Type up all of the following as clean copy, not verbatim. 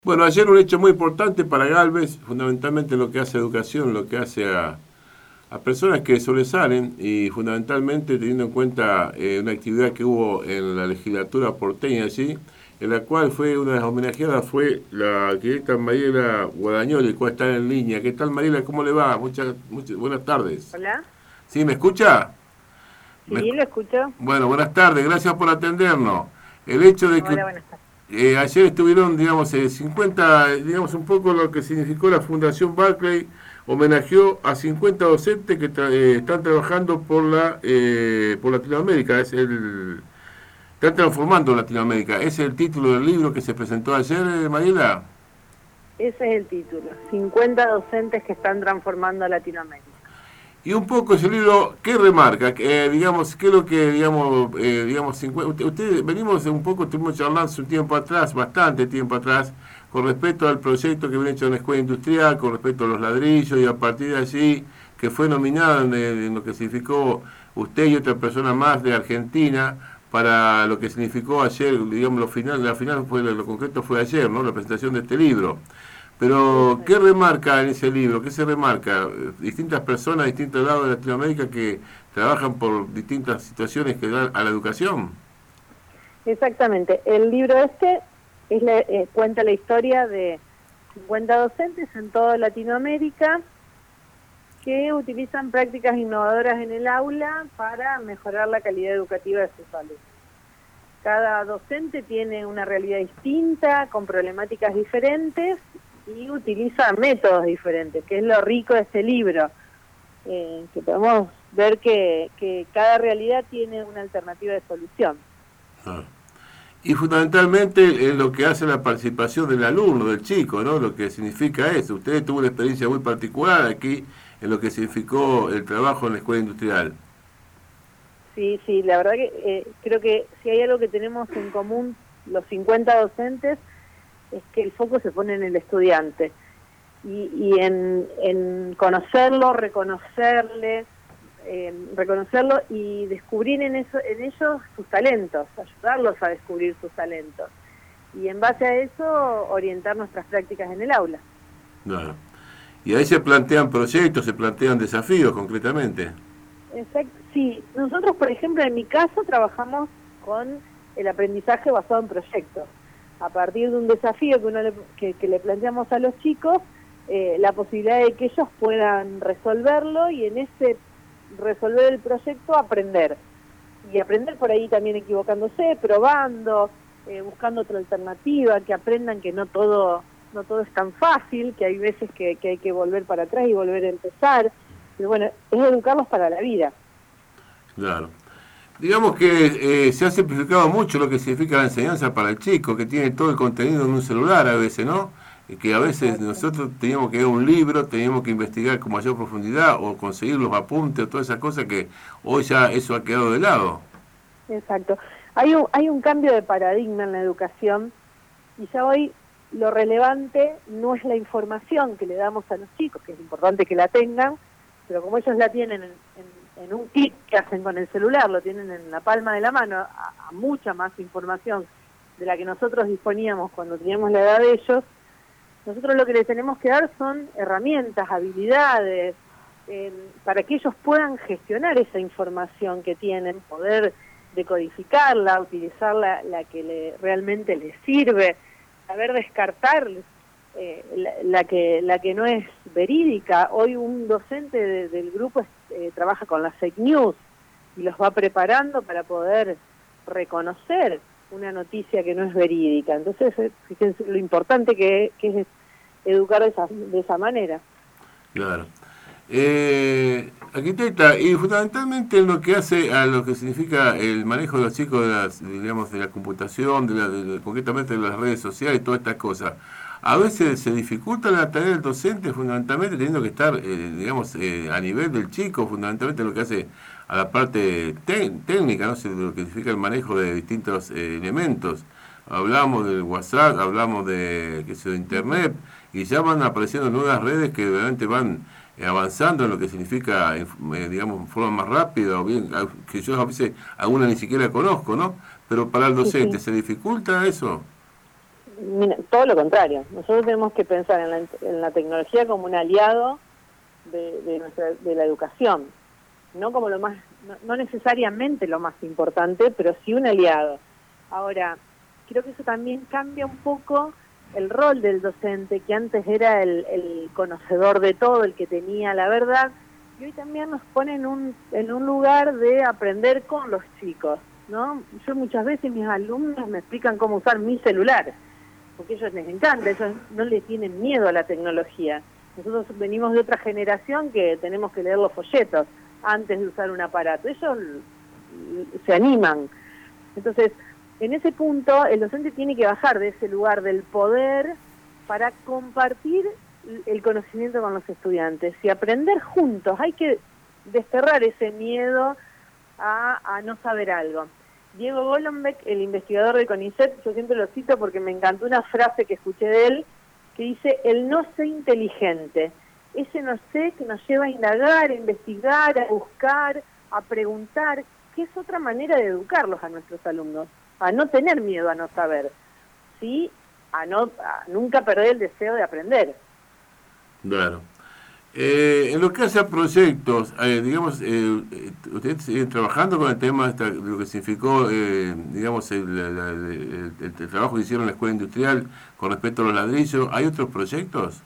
Bueno, ayer un hecho muy importante para Galvez, fundamentalmente lo que hace a educación, lo que hace a personas que sobresalen y fundamentalmente teniendo en cuenta una actividad que hubo en la legislatura porteña allí, en la cual fue una de las homenajeadas fue la arquitecta Mariela Guadagnoli, cual está en línea. ¿Qué tal, Mariela? ¿Cómo le va? Muchas buenas tardes. Hola, ¿Sí, me escucha? Me sí, escu- lo escucho. bueno, buenas tardes, gracias por atendernos. El hecho de que Hola, buenas tardes. ayer estuvieron, digamos, 50, digamos, un poco lo que significó la Fundación Barclay, homenajeó a 50 docentes que están trabajando por Latinoamérica, están transformando Latinoamérica. ¿Es el título del libro que se presentó ayer, Mariela? Ese es el título. 50 docentes que están transformando a Latinoamérica. Y un poco ese libro, ¿qué remarca? Digamos, ¿qué es lo que, digamos, usted, venimos un poco, estuvimos charlando hace un tiempo atrás, bastante tiempo atrás, con respecto al proyecto que viene hecho en la Escuela Industrial, con respecto a los ladrillos, y a partir de allí, que fue nominada en lo que significó usted y otra persona más de Argentina, para lo que significó ayer, digamos, la final fue, lo concreto fue ayer, ¿no? La presentación de este libro. Pero, ¿qué Exacto. remarca en ese libro? ¿Qué se remarca? Distintas personas, distintos lados de Latinoamérica que trabajan por distintas situaciones que dan a la educación. Exactamente. El libro este cuenta la historia de 50 docentes en toda Latinoamérica que utilizan prácticas innovadoras en el aula para mejorar la calidad educativa de sus alumnos. Cada docente tiene una realidad distinta, con problemáticas diferentes y utiliza métodos diferentes, que es lo rico de este libro, que podemos ver que cada realidad tiene una alternativa de solución. Ah. Y fundamentalmente en lo que hace la participación del alumno, del chico, ¿no? Lo que significa eso. Usted tuvo una experiencia muy particular aquí en lo que significó el trabajo en la escuela industrial. Sí, sí, la verdad que creo que si hay algo que tenemos en común los 50 docentes es que el foco se pone en el estudiante y en conocerlo, reconocerlo y descubrir en ellos sus talentos, ayudarlos a descubrir sus talentos y en base a eso orientar nuestras prácticas en el aula. Claro. Y ahí se plantean proyectos, se plantean desafíos concretamente. Exacto. Sí, nosotros por ejemplo en mi caso trabajamos con el aprendizaje basado en proyectos. A partir de un desafío que le planteamos a los chicos, la posibilidad de que ellos puedan resolverlo y en ese resolver el proyecto aprender. Y aprender por ahí también equivocándose, probando, buscando otra alternativa, que aprendan que no todo es tan fácil, que hay veces que hay que volver para atrás y volver a empezar. Pero bueno, es educarlos para la vida. Claro. Digamos que se ha simplificado mucho lo que significa la enseñanza para el chico, que tiene todo el contenido en un celular a veces, ¿no? Y que a veces Exacto. nosotros teníamos que ir a un libro, teníamos que investigar con mayor profundidad o conseguir los apuntes o todas esas cosas que hoy ya eso ha quedado de lado. Exacto. Hay un cambio de paradigma en la educación y ya hoy lo relevante no es la información que le damos a los chicos, que es importante que la tengan, pero como ellos la tienen en un clic que hacen con el celular, lo tienen en la palma de la mano, a mucha más información de la que nosotros disponíamos cuando teníamos la edad de ellos, nosotros lo que les tenemos que dar son herramientas, habilidades, para que ellos puedan gestionar esa información que tienen, poder decodificarla, utilizar la que realmente les sirve, saber descartar la que no es verídica. Hoy un docente del grupo trabaja con las fake news y los va preparando para poder reconocer una noticia que no es verídica. Entonces, fíjense lo importante que es educar de esa manera. Claro. Arquitecta, y fundamentalmente en lo que hace a lo que significa el manejo de los chicos digamos, de la computación, concretamente de las redes sociales y todas estas cosas, a veces se dificulta la tarea del docente fundamentalmente teniendo que estar, digamos, a nivel del chico, fundamentalmente lo que hace a la parte técnica, ¿no? De lo que significa el manejo de distintos elementos. Hablamos del WhatsApp, hablamos de, qué sé, de Internet, y ya van apareciendo nuevas redes que realmente van avanzando en lo que significa, digamos, en forma más rápida, o bien, que yo a veces alguna ni siquiera conozco, ¿no? Pero para el Sí, docente, sí. ¿se dificulta eso? Mira, todo lo contrario. Nosotros tenemos que pensar en la tecnología como un aliado de la educación, no como lo más, no necesariamente lo más importante, pero sí un aliado. Ahora, creo que eso también cambia un poco el rol del docente, que antes era el conocedor de todo, el que tenía la verdad, y hoy también nos pone en un lugar de aprender con los chicos, ¿no? Yo muchas veces mis alumnos me explican cómo usar mi celular, porque a ellos les encanta, ellos no les tienen miedo a la tecnología. Nosotros venimos de otra generación que tenemos que leer los folletos antes de usar un aparato. Ellos se animan. Entonces, en ese punto, el docente tiene que bajar de ese lugar del poder para compartir el conocimiento con los estudiantes y aprender juntos. Hay que desterrar ese miedo a no saber algo. Diego Golombek, el investigador de CONICET, yo siempre lo cito porque me encantó una frase que escuché de él, que dice: el no sé inteligente, ese no sé que nos lleva a indagar, a investigar, a buscar, a preguntar, que es otra manera de educarlos a nuestros alumnos, a no tener miedo a no saber, sí, a nunca perder el deseo de aprender. Claro. En lo que hace a proyectos, digamos, ustedes siguen trabajando con el tema de lo que significó, digamos, el trabajo que hicieron en la escuela industrial con respecto a los ladrillos. ¿Hay otros proyectos?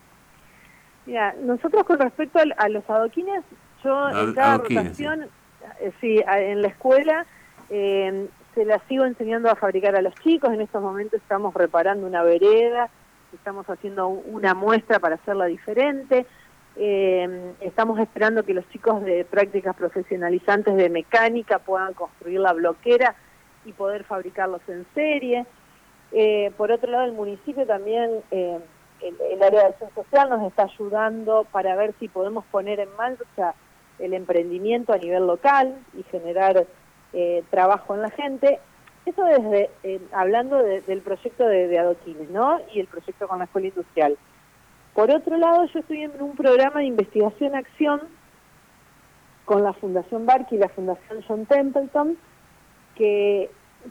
Mira, nosotros con respecto a los adoquines, yo en cada rotación, sí, en la escuela, se las sigo enseñando a fabricar a los chicos. En estos momentos estamos reparando una vereda, estamos haciendo una muestra para hacerla diferente. Estamos esperando que los chicos de prácticas profesionalizantes de mecánica puedan construir la bloquera y poder fabricarlos en serie. Por otro lado, el municipio también, el área de acción social nos está ayudando para ver si podemos poner en marcha el emprendimiento a nivel local y generar trabajo en la gente. Eso desde hablando del proyecto de adoquines, ¿no? Y el proyecto con la escuela industrial. Por otro lado, yo estoy en un programa de investigación-acción con la Fundación Bark y la Fundación John Templeton, que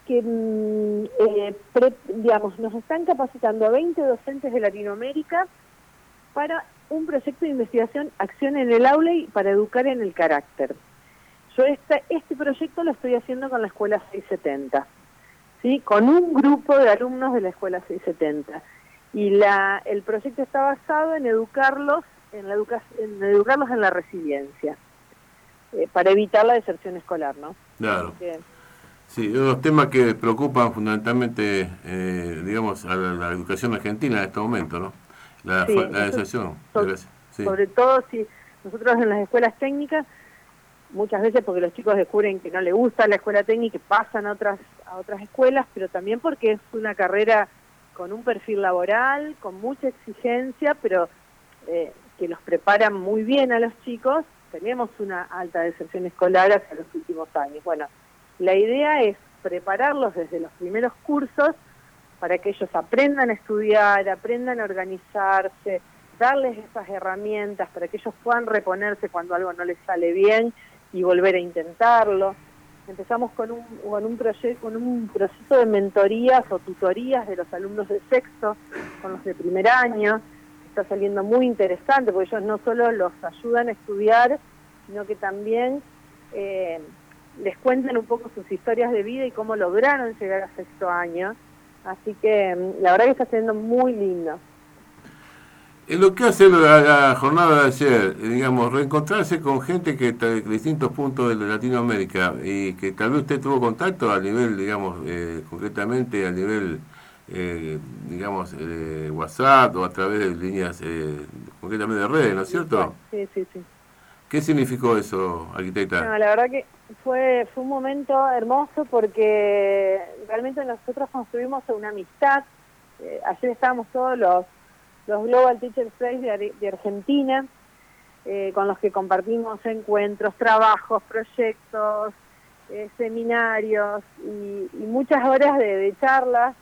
digamos, nos están capacitando a 20 docentes de Latinoamérica para un proyecto de investigación-acción en el aula y para educar en el carácter. Yo este proyecto lo estoy haciendo con la Escuela 670, ¿sí? Con un grupo de alumnos de la Escuela 670. Y el proyecto está basado en educarlos en la resiliencia, para evitar la deserción escolar, ¿no? Claro. Sí, unos temas que preocupan fundamentalmente, digamos, a la educación argentina en este momento, ¿no? La deserción. Sobre todo si nosotros en las escuelas técnicas, muchas veces porque los chicos descubren que no les gusta la escuela técnica y pasan a otras escuelas, pero también porque es una carrera con un perfil laboral, con mucha exigencia, pero que los preparan muy bien a los chicos. Tenemos una alta deserción escolar hacia los últimos años. Bueno, la idea es prepararlos desde los primeros cursos para que ellos aprendan a estudiar, aprendan a organizarse, darles esas herramientas para que ellos puedan reponerse cuando algo no les sale bien y volver a intentarlo. Empezamos con un proceso de mentorías o tutorías de los alumnos de sexto con los de primer año. Está saliendo muy interesante porque ellos no solo los ayudan a estudiar, sino que también les cuentan un poco sus historias de vida y cómo lograron llegar a sexto año. Así que la verdad que está siendo muy lindo. En lo que hace la jornada de ayer, digamos, reencontrarse con gente que está de distintos puntos de Latinoamérica y que tal vez usted tuvo contacto a nivel, digamos, concretamente a nivel, digamos, WhatsApp o a través de líneas, concretamente de redes, ¿no es cierto? Sí. ¿Qué significó eso, arquitecta? No, la verdad que fue un momento hermoso porque realmente nosotros construimos una amistad. Ayer estábamos todos los Global Teachers Days de Argentina, con los que compartimos encuentros, trabajos, proyectos, seminarios y muchas horas de charlas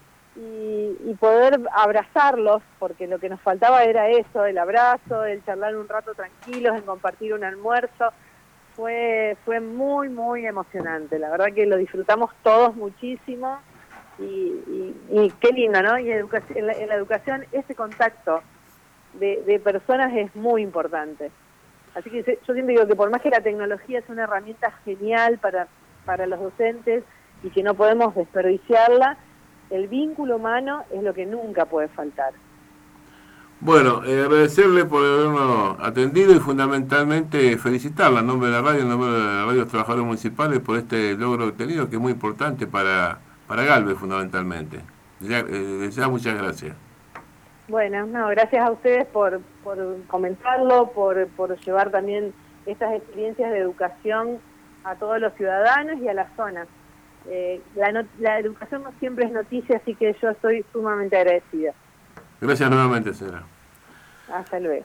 y poder abrazarlos, porque lo que nos faltaba era eso, el abrazo, el charlar un rato tranquilos, el compartir un almuerzo. Fue muy, muy emocionante. La verdad que lo disfrutamos todos muchísimo y qué lindo, ¿no? Y en la educación ese contacto de personas es muy importante. Así que yo siempre digo que por más que la tecnología es una herramienta genial para los docentes y que no podemos desperdiciarla, el vínculo humano es lo que nunca puede faltar. Bueno, agradecerle por habernos atendido y fundamentalmente felicitarla en nombre de la radio, en nombre de la radio de los trabajadores municipales por este logro obtenido que es muy importante para Galvez fundamentalmente. Ya muchas gracias. Bueno, no, gracias a ustedes por comentarlo, por llevar también estas experiencias de educación a todos los ciudadanos y a la zona. La educación no siempre es noticia, así que yo estoy sumamente agradecida. Gracias nuevamente, señora. Hasta luego.